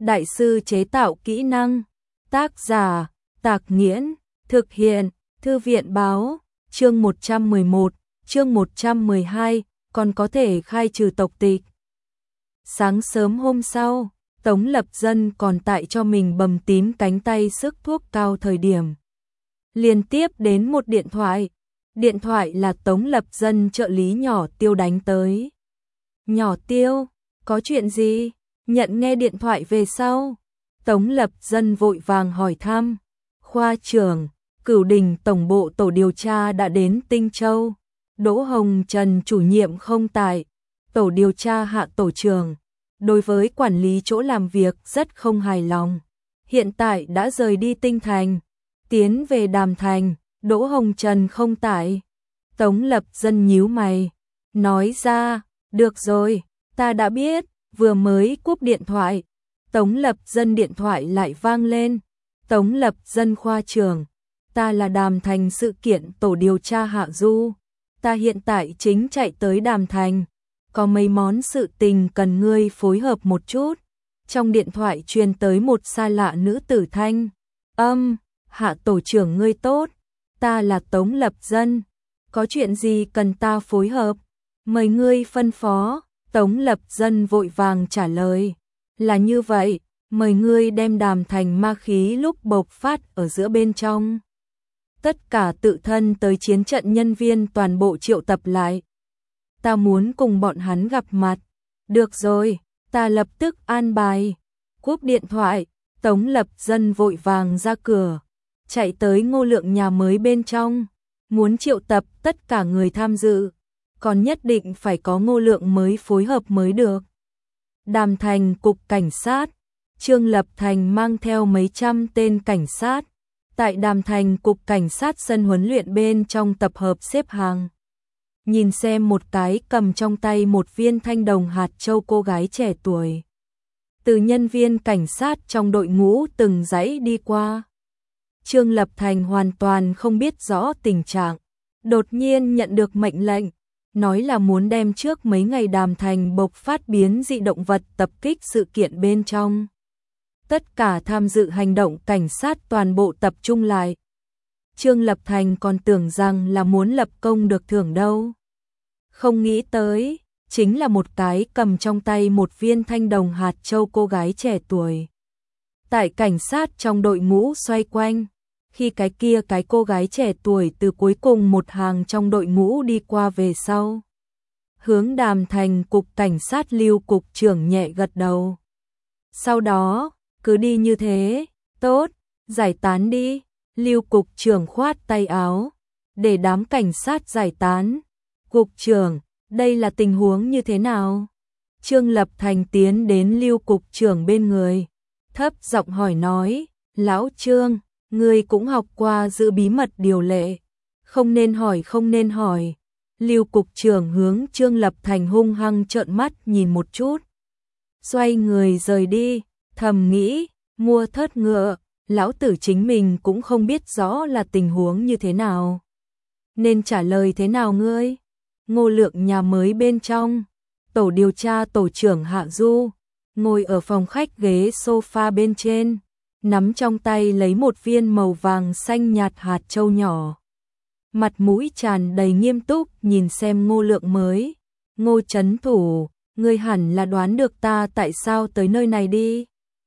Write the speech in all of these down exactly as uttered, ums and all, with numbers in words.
Đại sư chế tạo kỹ năng. Tác giả, Tạc Nghiễn, thực hiện, Thư viện báo, chương một trăm mười một, chương một trăm mười hai, còn có thể khai trừ tộc tịch. Sáng sớm hôm sau, Tống Lập Dân còn tại cho mình bầm tím cánh tay sức thuốc cao thời điểm. Liên tiếp đến một điện thoại. Điện thoại là Tống Lập Dân trợ lý nhỏ Tiêu đánh tới. Nhỏ Tiêu, có chuyện gì? Nhận nghe điện thoại về sau. Tống Lập Dân vội vàng hỏi thăm. Khoa trưởng, Cửu Đình tổng bộ tổ điều tra đã đến Tinh Châu. Đỗ Hồng Trần chủ nhiệm không tại. Tổ điều tra hạ tổ trưởng. Đối với quản lý chỗ làm việc rất không hài lòng. Hiện tại đã rời đi Tinh Thành. Tiến về Đàm Thành. Đỗ Hồng Trần không tại. Tống Lập Dân nhíu mày. Nói ra, được rồi, ta đã biết, vừa mới cúp điện thoại. Tống Lập Dân điện thoại lại vang lên. Tống Lập Dân khoa trưởng, ta là Đàm Thành sự kiện tổ điều tra Hạ Du. Ta hiện tại chính chạy tới Đàm Thành. Có mấy món sự tình cần ngươi phối hợp một chút. Trong điện thoại truyền tới một xa lạ nữ tử thanh. Âm, Hạ tổ trưởng ngươi tốt. Ta là Tống Lập Dân. Có chuyện gì cần ta phối hợp? Mời ngươi phân phó. Tống Lập Dân vội vàng trả lời. Là như vậy, mời ngươi đem Đàm Thành ma khí lúc bộc phát ở giữa bên trong. Tất cả tự thân tới chiến trận nhân viên toàn bộ triệu tập lại. Ta muốn cùng bọn hắn gặp mặt. Được rồi, ta lập tức an bài. Cúp điện thoại, Tống Lập Dân vội vàng ra cửa. Chạy tới Ngô Lượng nhà mới bên trong. Muốn triệu tập tất cả người tham dự. Còn nhất định phải có Ngô Lượng mới phối hợp mới được. Đàm Thành cục cảnh sát. Trương Lập Thành mang theo mấy trăm tên cảnh sát. Tại Đàm Thành cục cảnh sát sân huấn luyện bên trong tập hợp xếp hàng. Nhìn xem một cái cầm trong tay một viên thanh đồng hạt châu cô gái trẻ tuổi. Từ nhân viên cảnh sát trong đội ngũ từng dãy đi qua. Trương Lập Thành hoàn toàn không biết rõ tình trạng. Đột nhiên nhận được mệnh lệnh. Nói là muốn đem trước mấy ngày Đàm Thành bộc phát biến dị động vật tập kích sự kiện bên trong. Tất cả tham dự hành động cảnh sát toàn bộ tập trung lại. Trương Lập Thành còn tưởng rằng là muốn lập công được thưởng đâu. Không nghĩ tới, chính là một cái cầm trong tay một viên thanh đồng hạt châu cô gái trẻ tuổi. Tại cảnh sát trong đội ngũ xoay quanh, khi cái kia cái cô gái trẻ tuổi từ cuối cùng một hàng trong đội ngũ đi qua về sau. Hướng Đàm Thành cục cảnh sát Lưu cục trưởng nhẹ gật đầu. Sau đó, cứ đi như thế, tốt, giải tán đi. Lưu cục trưởng khoát tay áo, để đám cảnh sát giải tán. Cục trưởng, đây là tình huống như thế nào? Trương Lập Thành tiến đến Lưu cục trưởng bên người, thấp giọng hỏi nói, lão Trương, ngươi cũng học qua giữ bí mật điều lệ. Không nên hỏi không nên hỏi. Lưu cục trưởng hướng Trương Lập Thành hung hăng trợn mắt nhìn một chút. Xoay người rời đi, thầm nghĩ, mua thớt ngựa, lão tử chính mình cũng không biết rõ là tình huống như thế nào. Nên trả lời thế nào ngươi? Ngô Lượng nhà mới bên trong, tổ điều tra tổ trưởng Hạ Du, ngồi ở phòng khách ghế sofa bên trên, nắm trong tay lấy một viên màu vàng xanh nhạt hạt châu nhỏ. Mặt mũi tràn đầy nghiêm túc nhìn xem Ngô Lượng mới. Ngô Trấn Thủ, ngươi hẳn là đoán được ta tại sao tới nơi này đi.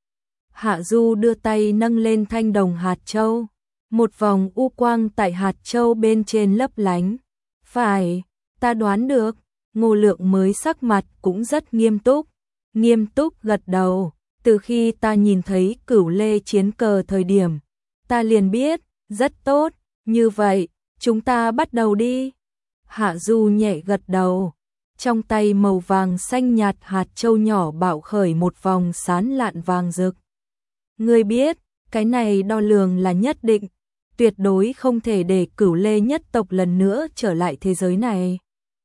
Hạ Du đưa tay nâng lên thanh đồng hạt châu. Một vòng u quang tại hạt châu bên trên lấp lánh. Phải, ta đoán được. Ngô Lượng mới sắc mặt cũng rất nghiêm túc. Nghiêm túc gật đầu. Từ khi ta nhìn thấy Cửu Lê chiến cờ thời điểm, ta liền biết, rất tốt, như vậy, chúng ta bắt đầu đi. Hạ Du nhẹ gật đầu, trong tay màu vàng xanh nhạt hạt châu nhỏ bạo khởi một vòng sán lạn vàng rực. Ngươi biết, cái này đo lường là nhất định, tuyệt đối không thể để Cửu Lê nhất tộc lần nữa trở lại thế giới này.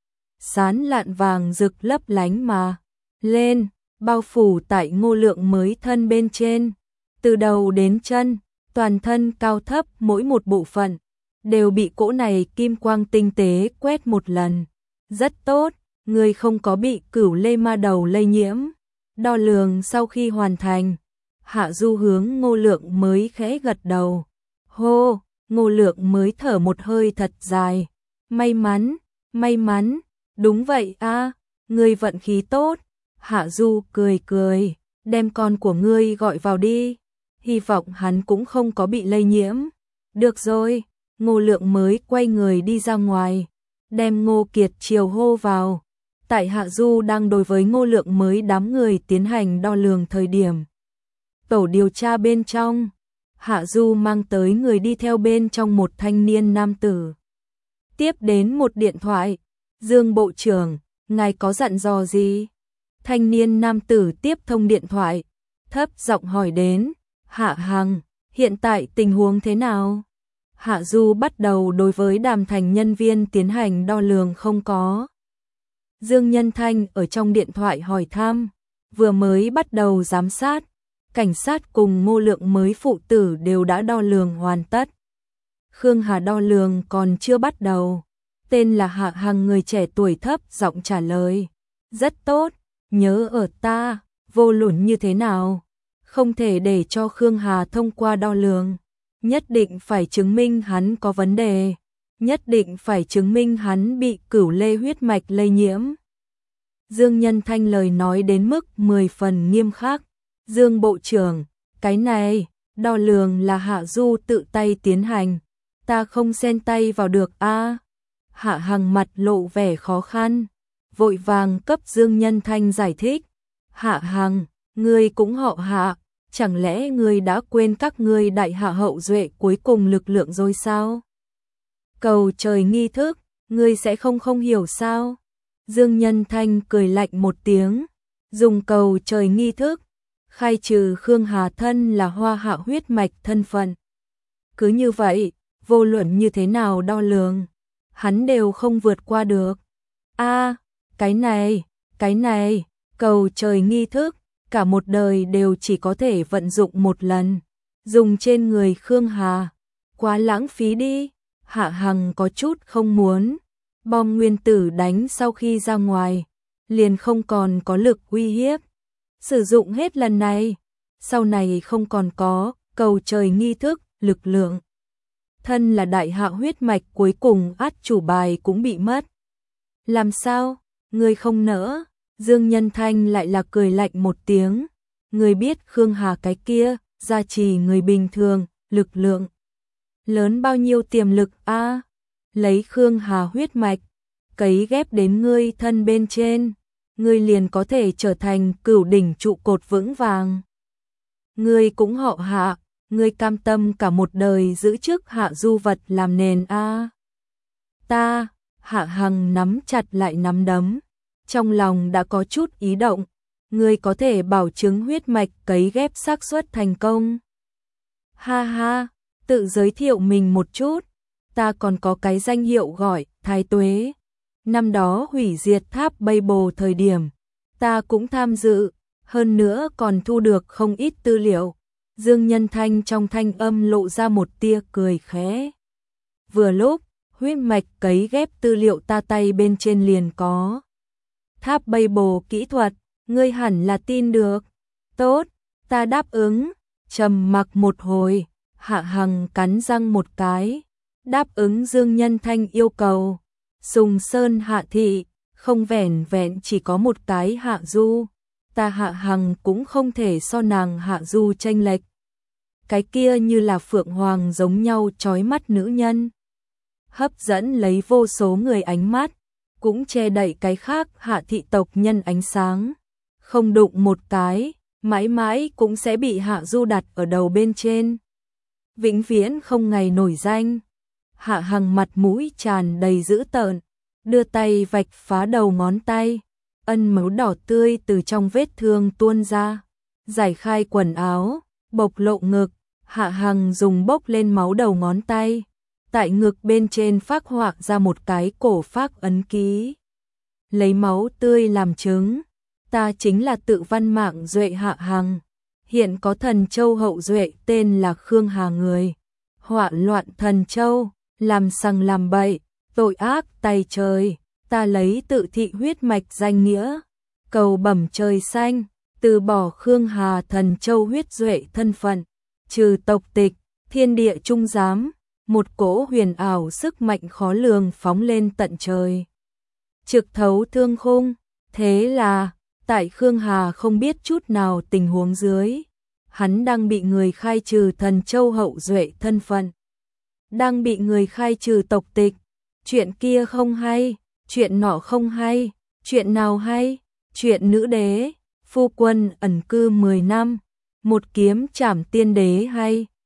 Sán lạn vàng rực lấp lánh mà, lên. Bao phủ tại Ngô Lượng mới thân bên trên, từ đầu đến chân, toàn thân cao thấp mỗi một bộ phận, đều bị cỗ này kim quang tinh tế quét một lần. Rất tốt, người không có bị Cửu Lê ma đầu lây nhiễm. Đo lường sau khi hoàn thành, Hạ Du hướng Ngô Lượng mới khẽ gật đầu. Hô, Ngô Lượng mới thở một hơi thật dài. May mắn, may mắn, đúng vậy a, ngươi vận khí tốt. Hạ Du cười cười, đem con của ngươi gọi vào đi. Hy vọng hắn cũng không có bị lây nhiễm. Được rồi, Ngô Lượng mới quay người đi ra ngoài, đem Ngô Kiệt Triều hô vào. Tại Hạ Du đang đối với Ngô Lượng mới đám người tiến hành đo lường thời điểm. Tổ điều tra bên trong, Hạ Du mang tới người đi theo bên trong một thanh niên nam tử. Tiếp đến một điện thoại, Dương Bộ trưởng, ngài có dặn dò gì? Thanh niên nam tử tiếp thông điện thoại, thấp giọng hỏi đến, Hạ Hằng, hiện tại tình huống thế nào? Hạ Du bắt đầu đối với Đàm Thành nhân viên tiến hành đo lường không có. Dương Nhân Thanh ở trong điện thoại hỏi thăm, vừa mới bắt đầu giám sát, cảnh sát cùng Ngô Lượng mới phụ tử đều đã đo lường hoàn tất. Khương Hà đo lường còn chưa bắt đầu. Tên là Hạ Hằng người trẻ tuổi thấp giọng trả lời. Rất tốt, nhớ ở ta, vô luận như thế nào. Không thể để cho Khương Hà thông qua đo lường. Nhất định phải chứng minh hắn có vấn đề. Nhất định phải chứng minh hắn bị cửu lê huyết mạch lây nhiễm. Dương Nhân Thanh lời nói đến mức mười phần nghiêm khắc. Dương Bộ trưởng, cái này, đo lường là Hạ Du tự tay tiến hành. Ta không xen tay vào được a. Hạ Hằng mặt lộ vẻ khó khăn, vội vàng cấp Dương Nhân Thanh giải thích. Hạ Hằng, ngươi cũng họ Hạ, chẳng lẽ ngươi đã quên các ngươi đại hạ hậu duệ cuối cùng lực lượng rồi sao? Cầu trời nghi thức, ngươi sẽ không không hiểu sao? Dương Nhân Thanh cười lạnh một tiếng, dùng cầu trời nghi thức, khai trừ Khương Hà thân là hoa hạ huyết mạch thân phận. Cứ như vậy, vô luận như thế nào đo lường, hắn đều không vượt qua được. A, cái này, cái này, cầu trời nghi thức, cả một đời đều chỉ có thể vận dụng một lần, dùng trên người Khương Hà, quá lãng phí đi. Hạ Hằng có chút không muốn, bom nguyên tử đánh sau khi ra ngoài, liền không còn có lực uy hiếp. Sử dụng hết lần này, sau này không còn có cầu trời nghi thức, lực lượng. Thân là đại hạ huyết mạch cuối cùng át chủ bài cũng bị mất. Làm sao? Ngươi không nỡ? Dương Nhân Thanh lại là cười lạnh một tiếng. Ngươi biết Khương Hà cái kia, gia trì người bình thường, lực lượng. Lớn bao nhiêu tiềm lực a? À, lấy Khương Hà huyết mạch, cấy ghép đến ngươi thân bên trên, ngươi liền có thể trở thành cửu đỉnh trụ cột vững vàng. Ngươi cũng họ Hạ, ngươi cam tâm cả một đời giữ chức Hạ Du vật làm nền a? À, ta, Hạ Hằng nắm chặt lại nắm đấm, trong lòng đã có chút ý động. Ngươi có thể bảo chứng huyết mạch cấy ghép xác suất thành công. Ha ha, tự giới thiệu mình một chút, ta còn có cái danh hiệu gọi Thái Tuế. Năm đó hủy diệt tháp Babel thời điểm, ta cũng tham dự, hơn nữa còn thu được không ít tư liệu. Dương Nhân Thanh trong thanh âm lộ ra một tia cười khẽ. Vừa lúc, huyết mạch cấy ghép tư liệu ta tay bên trên liền có. Tháp Babel kỹ thuật, ngươi hẳn là tin được. Tốt, ta đáp ứng. Trầm mặc một hồi, Hạ Hằng cắn răng một cái, đáp ứng Dương Nhân Thanh yêu cầu. Sùng Sơn Hạ thị, không vẻn vẹn chỉ có một cái Hạ Du, ta Hạ Hằng cũng không thể so nàng Hạ Du chênh lệch. Cái kia như là phượng hoàng giống nhau chói mắt nữ nhân, hấp dẫn lấy vô số người ánh mắt, cũng che đậy cái khác Hạ thị tộc nhân ánh sáng. Không đụng một cái, mãi mãi cũng sẽ bị Hạ Du đặt ở đầu bên trên. Vĩnh viễn không ngày nổi danh. Hạ Hằng mặt mũi tràn đầy dữ tợn, đưa tay vạch phá đầu ngón tay, ân máu đỏ tươi từ trong vết thương tuôn ra, giải khai quần áo, bộc lộ ngực. Hạ Hằng dùng bốc lên máu đầu ngón tay, tại ngực bên trên phác họa ra một cái cổ phác ấn ký. Lấy máu tươi làm chứng, ta chính là tự văn mạng duệ Hạ Hằng, hiện có thần châu hậu duệ tên là Khương Hà người, họa loạn thần châu, làm sằng làm bậy, tội ác tay trời, ta lấy tự thị huyết mạch danh nghĩa, cầu bẩm trời xanh, từ bỏ Khương Hà Thần Châu huyết duệ thân phận, trừ tộc tịch, thiên địa trung giám, một cỗ huyền ảo sức mạnh khó lường phóng lên tận trời. Trực thấu thương khung, thế là, tại Khương Hà không biết chút nào tình huống dưới, hắn đang bị người khai trừ Thần Châu hậu duệ thân phận, đang bị người khai trừ tộc tịch. Chuyện kia không hay, chuyện nọ không hay, chuyện nào hay? Chuyện nữ đế, phu quân ẩn cư mười năm, một kiếm trảm tiên đế hay?